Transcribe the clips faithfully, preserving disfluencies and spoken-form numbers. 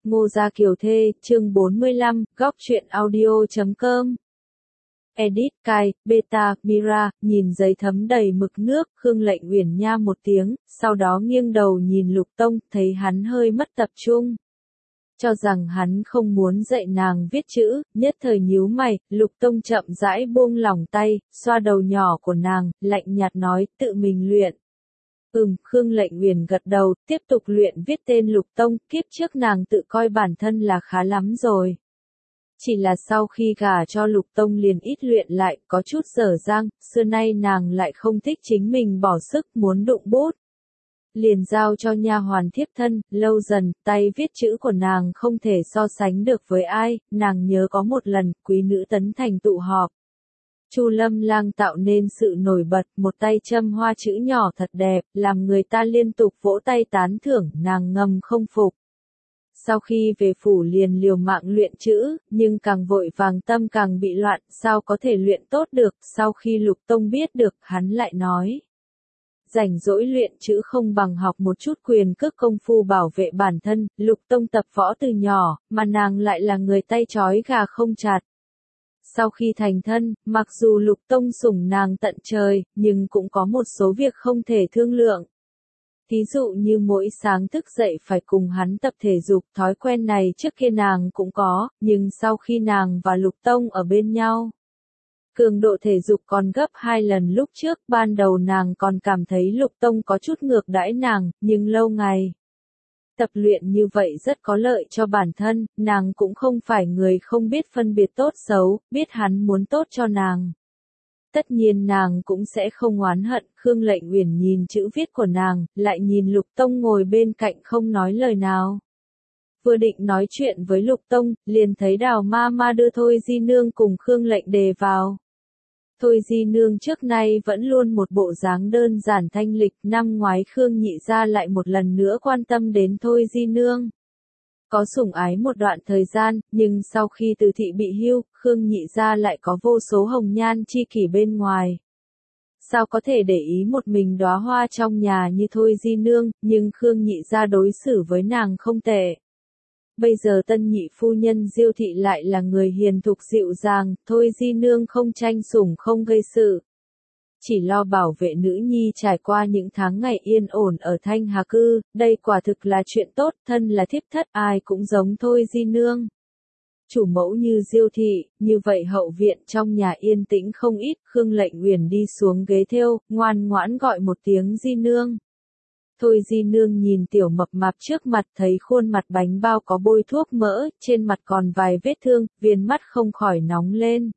Ngô Gia Kiều Thê, chương bốn mươi lăm, góc truyện audio chấm com. Edit, cai, beta, Mira, nhìn giấy thấm đầy mực nước, Khương Lệnh Uyển nha một tiếng, sau đó nghiêng đầu nhìn Lục Tông, thấy hắn hơi mất tập trung. Cho rằng hắn không muốn dạy nàng viết chữ, nhất thời nhíu mày, Lục Tông chậm rãi buông lỏng tay, xoa đầu nhỏ của nàng, lạnh nhạt nói, tự mình luyện. Ừm, Khương Lệnh Uyển gật đầu, tiếp tục luyện viết tên Lục Tông, kiếp trước nàng tự coi bản thân là khá lắm rồi. Chỉ là sau khi gả cho Lục Tông liền ít luyện lại, có chút dở dang, xưa nay nàng lại không thích chính mình bỏ sức muốn đụng bút. Liền giao cho nha hoàn thiếp thân, lâu dần, tay viết chữ của nàng không thể so sánh được với ai, nàng nhớ có một lần, quý nữ tấn thành tụ họp. Chu Lâm Lang tạo nên sự nổi bật, một tay châm hoa chữ nhỏ thật đẹp, làm người ta liên tục vỗ tay tán thưởng, nàng ngầm không phục. Sau khi về phủ liền liều mạng luyện chữ, nhưng càng vội vàng tâm càng bị loạn, sao có thể luyện tốt được, sau khi Lục Tông biết được, hắn lại nói. Rảnh rỗi luyện chữ không bằng học một chút quyền cước công phu bảo vệ bản thân, Lục Tông tập võ từ nhỏ, mà nàng lại là người tay trói gà không chặt. Sau khi thành thân, mặc dù Lục Tông sủng nàng tận trời, nhưng cũng có một số việc không thể thương lượng. Thí dụ như mỗi sáng thức dậy phải cùng hắn tập thể dục, thói quen này trước kia nàng cũng có, nhưng sau khi nàng và Lục Tông ở bên nhau, cường độ thể dục còn gấp hai lần lúc trước, ban đầu nàng còn cảm thấy Lục Tông có chút ngược đãi nàng, nhưng lâu ngày tập luyện như vậy rất có lợi cho bản thân, nàng cũng không phải người không biết phân biệt tốt xấu, biết hắn muốn tốt cho nàng. Tất nhiên nàng cũng sẽ không oán hận, Khương Lệnh Uyển nhìn chữ viết của nàng, lại nhìn Lục Tông ngồi bên cạnh không nói lời nào. Vừa định nói chuyện với Lục Tông, liền thấy Đào ma ma đưa Thôi Di Nương cùng Khương Lệnh Đề vào. Thôi Di Nương trước nay vẫn luôn một bộ dáng đơn giản thanh lịch, năm ngoái Khương Nhị gia lại một lần nữa quan tâm đến Thôi Di Nương. Có sủng ái một đoạn thời gian, nhưng sau khi Từ thị bị hưu, Khương Nhị gia lại có vô số hồng nhan chi kỷ bên ngoài. Sao có thể để ý một mình đóa hoa trong nhà như Thôi Di Nương, nhưng Khương Nhị gia đối xử với nàng không tệ. Bây giờ tân nhị phu nhân Diêu thị lại là người hiền thục dịu dàng, Thôi Di Nương không tranh sủng không gây sự. Chỉ lo bảo vệ nữ nhi trải qua những tháng ngày yên ổn ở Thanh Hà Cư, đây quả thực là chuyện tốt, thân là thiếp thất ai cũng giống Thôi Di Nương. Chủ mẫu như Diêu thị, như vậy hậu viện trong nhà yên tĩnh không ít, Khương Lệnh Uyển đi xuống ghế thêu, ngoan ngoãn gọi một tiếng Di Nương. Thôi Di Nương nhìn tiểu mập mạp trước mặt thấy khuôn mặt bánh bao có bôi thuốc mỡ, trên mặt còn vài vết thương, viền mắt không khỏi nóng lên.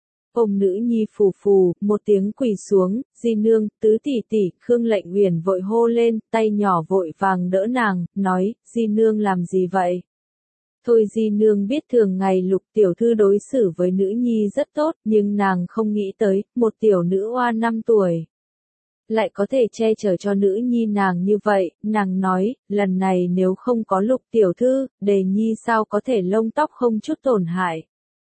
Ôm nữ nhi phù phù, một tiếng quỳ xuống, Di Nương, tứ tỷ tỷ, Khương Lệnh Uyển vội hô lên, tay nhỏ vội vàng đỡ nàng, nói, Di Nương làm gì vậy? Thôi Di Nương biết thường ngày Lục tiểu thư đối xử với nữ nhi rất tốt, nhưng nàng không nghĩ tới, một tiểu nữ oa năm tuổi. Lại có thể che chở cho nữ nhi nàng như vậy, nàng nói, lần này nếu không có Lục tiểu thư, Đề Nhi sao có thể lông tóc không chút tổn hại.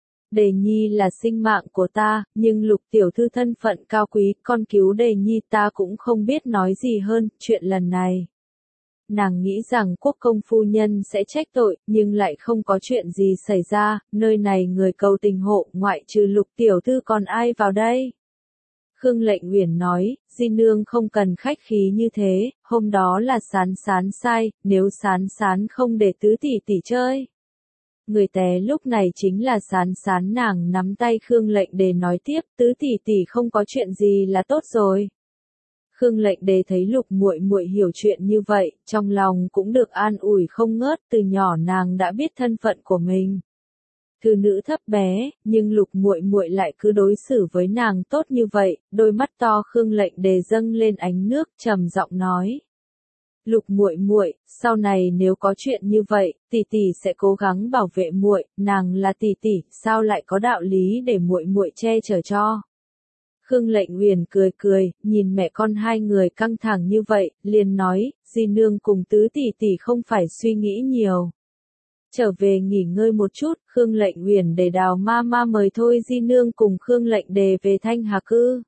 Đề Nhi là sinh mạng của ta, nhưng Lục tiểu thư thân phận cao quý, con cứu Đề Nhi ta cũng không biết nói gì hơn, chuyện lần này. Nàng nghĩ rằng quốc công phu nhân sẽ trách tội, nhưng lại không có chuyện gì xảy ra, nơi này người cầu tình hộ, ngoại trừ Lục tiểu thư còn ai vào đây? Khương Lệnh Uyển nói, Di Nương không cần khách khí như thế, hôm đó là Sán Sán sai, nếu Sán Sán không để tứ tỷ tỷ chơi. Người té lúc này chính là Sán Sán, nàng nắm tay Khương Lệnh Đề nói tiếp, tứ tỷ tỷ không có chuyện gì là tốt rồi. Khương Lệnh Đề thấy Lục muội muội hiểu chuyện như vậy, trong lòng cũng được an ủi không ngớt, từ nhỏ nàng đã biết thân phận của mình. Thư nữ thấp bé, nhưng Lục muội muội lại cứ đối xử với nàng tốt như vậy, đôi mắt to Khương Lệnh Đề dâng lên ánh nước, trầm giọng nói. Lục muội muội, sau này nếu có chuyện như vậy, tỷ tỷ sẽ cố gắng bảo vệ muội, nàng là tỷ tỷ, sao lại có đạo lý để muội muội che chở cho. Khương Lệnh Uyển cười cười, nhìn mẹ con hai người căng thẳng như vậy, liền nói, Di Nương cùng tứ tỷ tỷ không phải suy nghĩ nhiều. Trở về nghỉ ngơi một chút, Khương Lệnh Uyển để Đào ma ma mời Thôi Di Nương cùng Khương Lệnh Đề về Thanh Hà Cư.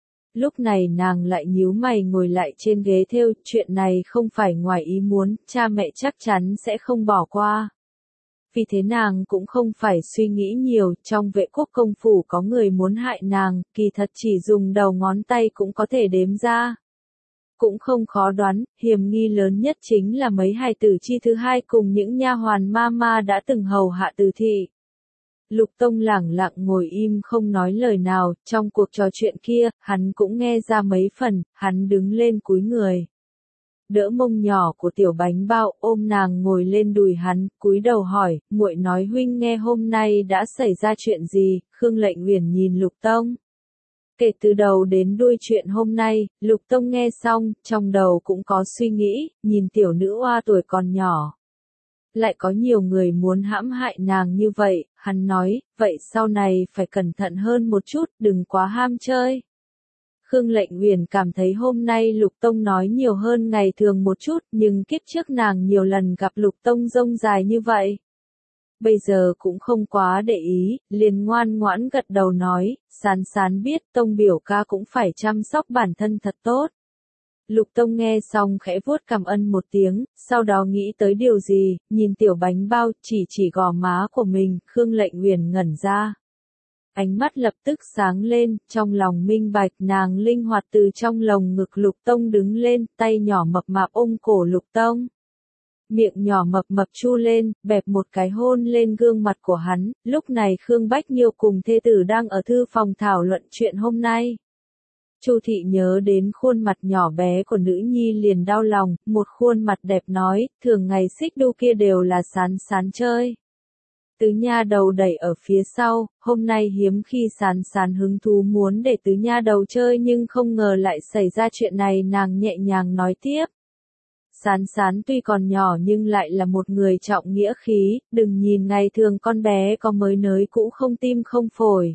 Lúc này nàng lại nhíu mày ngồi lại trên ghế thêu, chuyện này không phải ngoài ý muốn, cha mẹ chắc chắn sẽ không bỏ qua. Vì thế nàng cũng không phải suy nghĩ nhiều, trong vệ quốc công phủ có người muốn hại nàng, kỳ thật chỉ dùng đầu ngón tay cũng có thể đếm ra. Cũng không khó đoán, hiểm nghi lớn nhất chính là mấy hài tử chi thứ hai cùng những nha hoàn ma ma đã từng hầu hạ Từ thị. Lục Tông lẳng lặng ngồi im không nói lời nào, trong cuộc trò chuyện kia, hắn cũng nghe ra mấy phần, hắn đứng lên cúi người. Đỡ mông nhỏ của tiểu bánh bao, ôm nàng ngồi lên đùi hắn, cúi đầu hỏi, muội nói huynh nghe hôm nay đã xảy ra chuyện gì? Khương Lệnh Uyển nhìn Lục Tông. Kể từ đầu đến đuôi chuyện hôm nay, Lục Tông nghe xong, trong đầu cũng có suy nghĩ, nhìn tiểu nữ oa tuổi còn nhỏ. Lại có nhiều người muốn hãm hại nàng như vậy, hắn nói, vậy sau này phải cẩn thận hơn một chút, đừng quá ham chơi. Khương Lệnh Uyển cảm thấy hôm nay Lục Tông nói nhiều hơn ngày thường một chút, nhưng kiếp trước nàng nhiều lần gặp Lục Tông rông dài như vậy. Bây giờ cũng không quá để ý, liền ngoan ngoãn gật đầu nói, Sán Sán biết Tông biểu ca cũng phải chăm sóc bản thân thật tốt. Lục Tông nghe xong khẽ vuốt cằm ân một tiếng, sau đó nghĩ tới điều gì, nhìn tiểu bánh bao chỉ chỉ gò má của mình, Khương Lệnh Uyển ngẩn ra. Ánh mắt lập tức sáng lên, trong lòng minh bạch nàng linh hoạt từ trong lồng ngực Lục Tông đứng lên, tay nhỏ mập mạp ôm cổ Lục Tông. Miệng nhỏ mập mập chu lên, bẹp một cái hôn lên gương mặt của hắn, lúc này Khương Bách Nhiêu cùng thê tử đang ở thư phòng thảo luận chuyện hôm nay. Chu thị nhớ đến khuôn mặt nhỏ bé của nữ nhi liền đau lòng, một khuôn mặt đẹp nói, thường ngày xích đu kia đều là Sán Sán chơi. Tứ nha đầu đẩy ở phía sau, hôm nay hiếm khi Sán Sán hứng thú muốn để tứ nha đầu chơi nhưng không ngờ lại xảy ra chuyện này, nàng nhẹ nhàng nói tiếp. Sán Sán tuy còn nhỏ nhưng lại là một người trọng nghĩa khí, đừng nhìn ngày thường con bé có mới nới cũ không tim không phổi.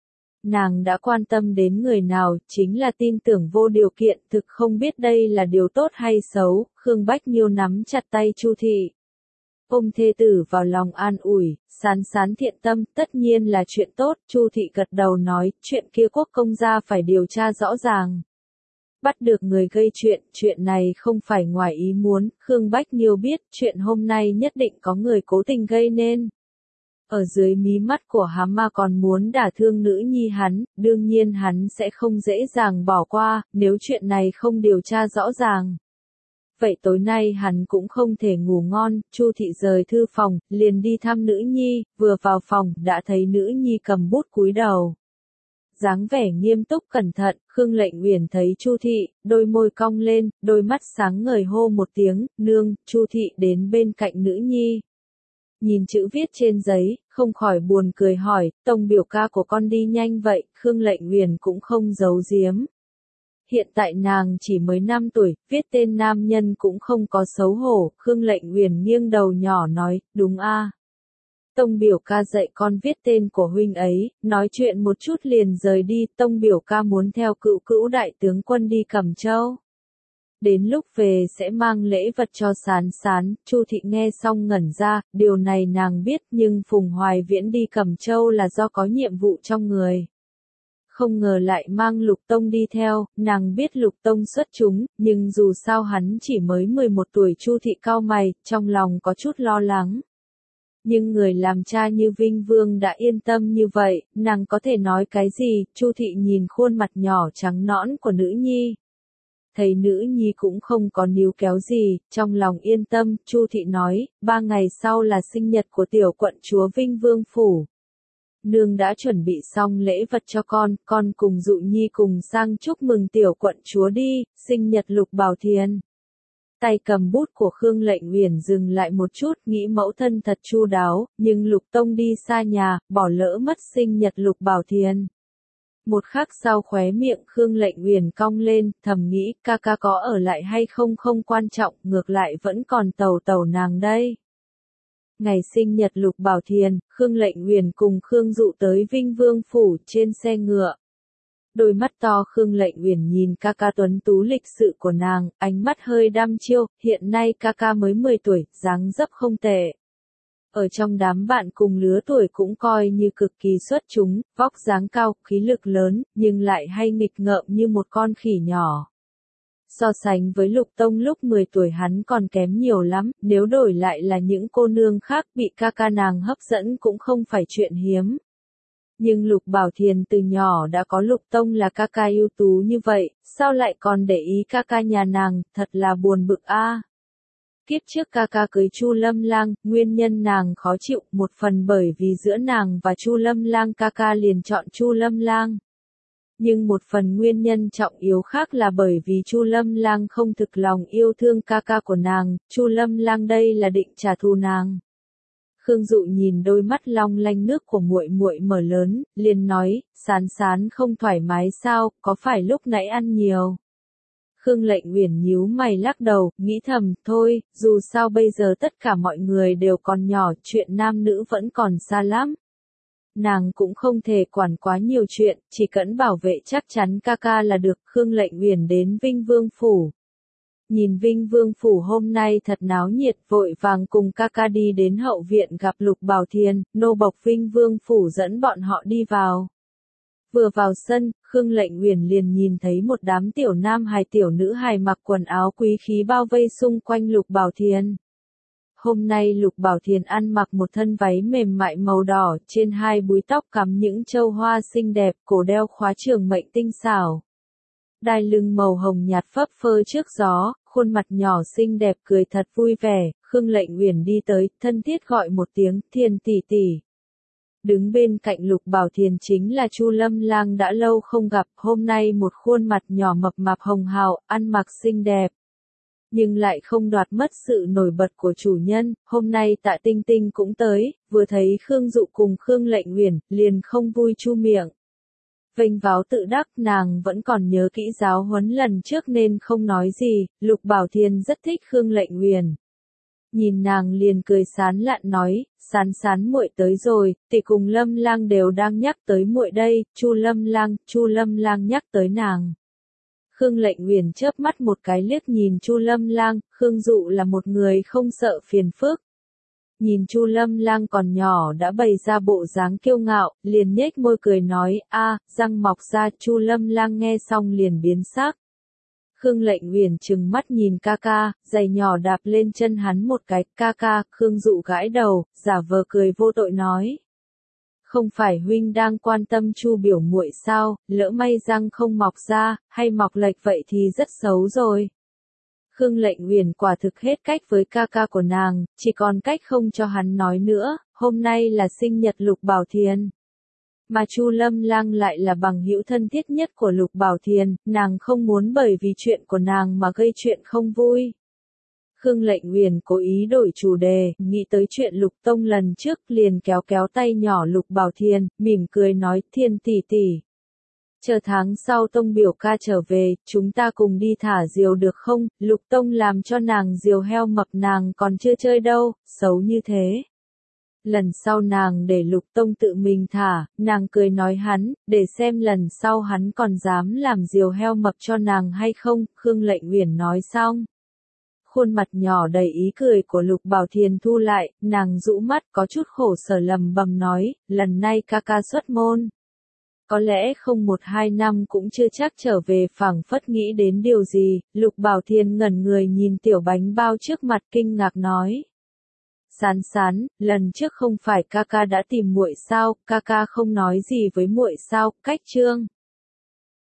Nàng đã quan tâm đến người nào, chính là tin tưởng vô điều kiện, thực không biết đây là điều tốt hay xấu, Khương Bách Nhiêu nắm chặt tay Chu thị. Ôm thê tử vào lòng an ủi, Sán Sán thiện tâm, tất nhiên là chuyện tốt, Chu thị gật đầu nói, chuyện kia quốc công gia phải điều tra rõ ràng. Bắt được người gây chuyện, chuyện này không phải ngoài ý muốn, Khương Bách Nhiêu biết, chuyện hôm nay nhất định có người cố tình gây nên. Ở dưới mí mắt của hắn ma còn muốn đả thương nữ nhi hắn, đương nhiên hắn sẽ không dễ dàng bỏ qua, nếu chuyện này không điều tra rõ ràng. Vậy tối nay hắn cũng không thể ngủ ngon, Chu thị rời thư phòng, liền đi thăm nữ nhi, vừa vào phòng, đã thấy nữ nhi cầm bút cúi đầu. Dáng vẻ nghiêm túc cẩn thận, Khương Lệnh Uyển thấy Chu thị, đôi môi cong lên, đôi mắt sáng ngời hô một tiếng, nương, Chu thị đến bên cạnh nữ nhi. Nhìn chữ viết trên giấy, không khỏi buồn cười hỏi, Tông biểu ca của con đi nhanh vậy, Khương Lệnh Uyển cũng không giấu giếm. Hiện tại nàng chỉ mới năm tuổi, viết tên nam nhân cũng không có xấu hổ, Khương Lệnh Uyển nghiêng đầu nhỏ nói, đúng a. Tông biểu ca dạy con viết tên của huynh ấy, nói chuyện một chút liền rời đi, Tông biểu ca muốn theo cữu cữu đại tướng quân đi Cẩm Châu. Đến lúc về sẽ mang lễ vật cho Sán Sán, Chu thị nghe xong ngẩn ra, điều này nàng biết nhưng Phùng Hoài Viễn đi Cẩm Châu là do có nhiệm vụ trong người. Không ngờ lại mang Lục Tông đi theo, nàng biết Lục Tông xuất chúng, nhưng dù sao hắn chỉ mới mười một tuổi, Chu thị cau mày, trong lòng có chút lo lắng. Nhưng người làm cha như Vinh Vương đã yên tâm như vậy, nàng có thể nói cái gì? Chu thị nhìn khuôn mặt nhỏ trắng nõn của nữ nhi. Thấy nữ nhi cũng không có níu kéo gì, trong lòng yên tâm, Chu thị nói, ba ngày sau là sinh nhật của tiểu quận chúa Vinh Vương phủ. Nương đã chuẩn bị xong lễ vật cho con, con cùng Dụ Nhi cùng sang chúc mừng tiểu quận chúa đi, sinh nhật Lục Bảo Thiền. Tay cầm bút của Khương Lệnh Uyển dừng lại một chút, nghĩ mẫu thân thật chu đáo, nhưng Lục Tông đi xa nhà, bỏ lỡ mất sinh nhật Lục Bảo Thiền. Một khắc sau khóe miệng Khương Lệnh Uyển cong lên, thầm nghĩ, ca ca có ở lại hay không không quan trọng, ngược lại vẫn còn tàu tàu nàng đây. Ngày sinh nhật Lục Bảo Thiền, Khương Lệnh Uyển cùng Khương Dụ tới Vinh Vương phủ trên xe ngựa. Đôi mắt to Khương Lệnh Uyển nhìn ca ca tuấn tú lịch sự của nàng, ánh mắt hơi đăm chiêu, hiện nay ca ca mới mười tuổi, dáng dấp không tệ. Ở trong đám bạn cùng lứa tuổi cũng coi như cực kỳ xuất chúng, vóc dáng cao, khí lực lớn, nhưng lại hay nghịch ngợm như một con khỉ nhỏ. So sánh với Lục Tông lúc mười tuổi hắn còn kém nhiều lắm, nếu đổi lại là những cô nương khác bị ca ca nàng hấp dẫn cũng không phải chuyện hiếm. Nhưng Lục Bảo Thiền từ nhỏ đã có Lục Tông là ca ca ưu tú như vậy, sao lại còn để ý ca ca nhà nàng, thật là buồn bực a. Kiếp trước ca ca cưới Chu Lâm Lang, nguyên nhân nàng khó chịu, một phần bởi vì giữa nàng và Chu Lâm Lang ca ca liền chọn Chu Lâm Lang. Nhưng một phần nguyên nhân trọng yếu khác là bởi vì Chu Lâm Lang không thực lòng yêu thương ca ca của nàng, Chu Lâm Lang đây là định trả thù nàng. Khương Dụ nhìn đôi mắt long lanh nước của muội muội mở lớn, liền nói, Sán Sán không thoải mái sao, có phải lúc nãy ăn nhiều? Khương Lệnh Uyển nhíu mày lắc đầu, nghĩ thầm, thôi, dù sao bây giờ tất cả mọi người đều còn nhỏ, chuyện nam nữ vẫn còn xa lắm. Nàng cũng không thể quản quá nhiều chuyện, chỉ cần bảo vệ chắc chắn ca ca là được. Khương Lệnh Uyển đến Vinh Vương Phủ. Nhìn Vinh Vương Phủ hôm nay thật náo nhiệt, vội vàng cùng ca ca đi đến hậu viện gặp Lục Bảo Thiền, nô bộc Vinh Vương Phủ dẫn bọn họ đi vào. Vừa vào sân, Khương Lệnh Uyển liền nhìn thấy một đám tiểu nam hài tiểu nữ hài mặc quần áo quý khí bao vây xung quanh Lục Bảo Thiền. Hôm nay Lục Bảo Thiền ăn mặc một thân váy mềm mại màu đỏ, trên hai búi tóc cắm những châu hoa xinh đẹp, cổ đeo khóa trường mệnh tinh xảo. Đai lưng màu hồng nhạt phấp phơ trước gió, khuôn mặt nhỏ xinh đẹp cười thật vui vẻ. Khương Lệnh Uyển đi tới, thân thiết gọi một tiếng, Thiền tỷ tỷ. Đứng bên cạnh Lục Bảo Thiền chính là Chu Lâm Lang đã lâu không gặp, hôm nay một khuôn mặt nhỏ mập mạp hồng hào, ăn mặc xinh đẹp. Nhưng lại không đoạt mất sự nổi bật của chủ nhân, hôm nay Tạ Tinh Tinh cũng tới, vừa thấy Khương Dụ cùng Khương Lệnh Uyển, liền không vui chu miệng. Vênh váo tự đắc, nàng vẫn còn nhớ kỹ giáo huấn lần trước nên không nói gì. Lục Bảo Thiền rất thích Khương Lệnh Uyển. Nhìn nàng liền cười sán lạn nói, Sán Sán muội tới rồi, tỷ cùng Lâm Lang đều đang nhắc tới muội đây. Chu Lâm Lang, Chu Lâm Lang nhắc tới nàng. Khương Lệnh Uyển chớp mắt một cái liếc nhìn Chu Lâm Lang, Khương Dụ là một người không sợ phiền phức. Nhìn Chu Lâm Lang còn nhỏ đã bày ra bộ dáng kiêu ngạo, liền nhếch môi cười nói, a, răng mọc ra. Chu Lâm Lang nghe xong liền biến sắc. Khương Lệnh Uyển trừng mắt nhìn ca ca, giày nhỏ đạp lên chân hắn một cái, ca ca. Khương Dụ gãi đầu, giả vờ cười vô tội nói. Không phải huynh đang quan tâm Chu biểu muội sao, lỡ may răng không mọc ra, hay mọc lệch vậy thì rất xấu rồi. Khương Lệnh Uyển quả thực hết cách với ca ca của nàng, chỉ còn cách không cho hắn nói nữa. Hôm nay là sinh nhật Lục Bảo Thiền. Mà Chu Lâm Lang lại là bằng hữu thân thiết nhất của Lục Bảo Thiền, nàng không muốn bởi vì chuyện của nàng mà gây chuyện không vui. Khương Lệnh Uyển cố ý đổi chủ đề, nghĩ tới chuyện Lục Tông lần trước, liền kéo kéo tay nhỏ Lục Bảo Thiền, mỉm cười nói, Thiền tỷ tỷ. Chờ tháng sau Tông biểu ca trở về, chúng ta cùng đi thả diều được không? Lục Tông làm cho nàng diều heo mập nàng còn chưa chơi đâu, xấu như thế. Lần sau nàng để Lục Tông tự mình thả, nàng cười nói hắn, để xem lần sau hắn còn dám làm diều heo mập cho nàng hay không. Khương Lệnh Uyển nói xong. Khuôn mặt nhỏ đầy ý cười của Lục Bảo Thiền thu lại, nàng rũ mắt có chút khổ sở lầm bầm nói, lần này ca ca xuất môn. Có lẽ không một hai năm cũng chưa chắc trở về. Phảng phất nghĩ đến điều gì, Lục Bảo Thiền ngẩn người nhìn tiểu bánh bao trước mặt kinh ngạc nói. Sán Sán, lần trước không phải ca ca đã tìm muội sao, ca ca không nói gì với muội sao? Cách Trương